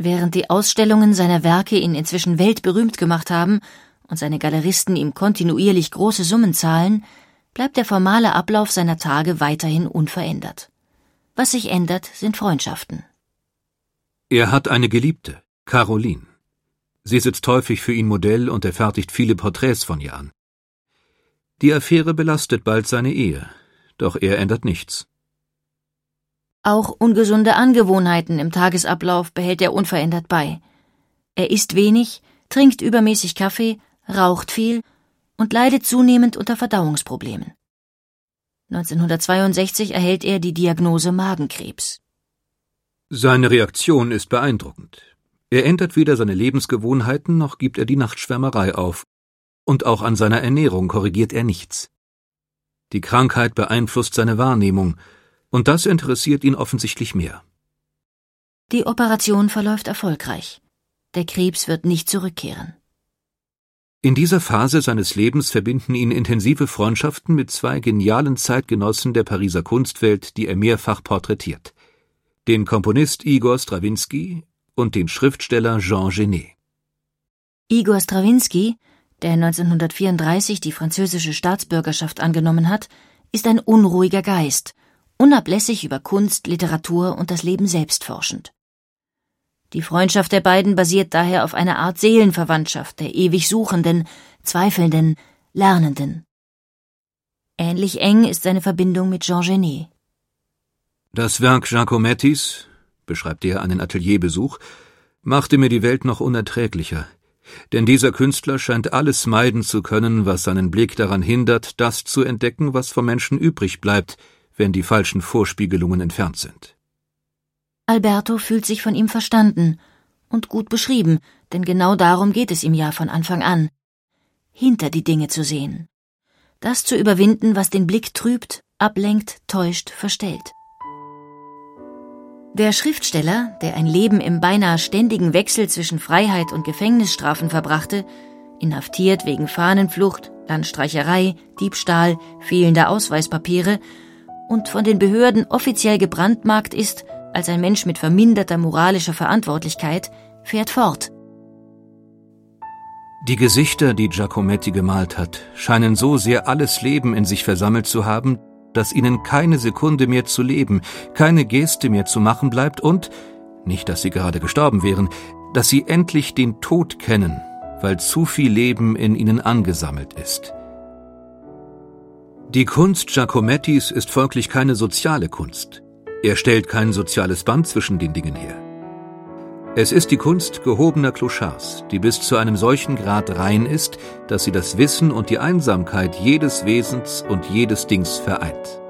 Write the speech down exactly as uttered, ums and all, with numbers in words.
Während die Ausstellungen seiner Werke ihn inzwischen weltberühmt gemacht haben und seine Galeristen ihm kontinuierlich große Summen zahlen, bleibt der formale Ablauf seiner Tage weiterhin unverändert. Was sich ändert, sind Freundschaften. Er hat eine Geliebte, Caroline. Sie sitzt häufig für ihn Modell und er fertigt viele Porträts von ihr an. Die Affäre belastet bald seine Ehe, doch er ändert nichts. Auch ungesunde Angewohnheiten im Tagesablauf behält er unverändert bei. Er isst wenig, trinkt übermäßig Kaffee, raucht viel und leidet zunehmend unter Verdauungsproblemen. neunzehnhundertzweiundsechzig erhält er die Diagnose Magenkrebs. Seine Reaktion ist beeindruckend. Er ändert weder seine Lebensgewohnheiten, noch gibt er die Nachtschwärmerei auf. Und auch an seiner Ernährung korrigiert er nichts. Die Krankheit beeinflusst seine Wahrnehmung, und das interessiert ihn offensichtlich mehr. Die Operation verläuft erfolgreich. Der Krebs wird nicht zurückkehren. In dieser Phase seines Lebens verbinden ihn intensive Freundschaften mit zwei genialen Zeitgenossen der Pariser Kunstwelt, die er mehrfach porträtiert: den Komponist Igor Strawinsky und den Schriftsteller Jean Genet. Igor Strawinsky, der neunzehnhundertvierunddreißig die französische Staatsbürgerschaft angenommen hat, ist ein unruhiger Geist, unablässig über Kunst, Literatur und das Leben selbst forschend. Die Freundschaft der beiden basiert daher auf einer Art Seelenverwandtschaft der ewig Suchenden, Zweifelnden, Lernenden. Ähnlich eng ist seine Verbindung mit Jean Genet. Das Werk Giacomettis, beschreibt er einen Atelierbesuch, machte mir die Welt noch unerträglicher, denn dieser Künstler scheint alles meiden zu können, was seinen Blick daran hindert, das zu entdecken, was vom Menschen übrig bleibt, wenn die falschen Vorspiegelungen entfernt sind. Alberto fühlt sich von ihm verstanden und gut beschrieben, denn genau darum geht es ihm ja von Anfang an, hinter die Dinge zu sehen, das zu überwinden, was den Blick trübt, ablenkt, täuscht, verstellt. Der Schriftsteller, der ein Leben im beinahe ständigen Wechsel zwischen Freiheit und Gefängnisstrafen verbrachte, inhaftiert wegen Fahnenflucht, Landstreicherei, Diebstahl, fehlender Ausweispapiere und von den Behörden offiziell gebrandmarkt ist als ein Mensch mit verminderter moralischer Verantwortlichkeit, fährt fort. Die Gesichter, die Giacometti gemalt hat, scheinen so sehr alles Leben in sich versammelt zu haben, dass ihnen keine Sekunde mehr zu leben, keine Geste mehr zu machen bleibt und, nicht dass sie gerade gestorben wären, dass sie endlich den Tod kennen, weil zu viel Leben in ihnen angesammelt ist. Die Kunst Giacomettis ist folglich keine soziale Kunst. Er stellt kein soziales Band zwischen den Dingen her. Es ist die Kunst gehobener Clochards, die bis zu einem solchen Grad rein ist, dass sie das Wissen und die Einsamkeit jedes Wesens und jedes Dings vereint.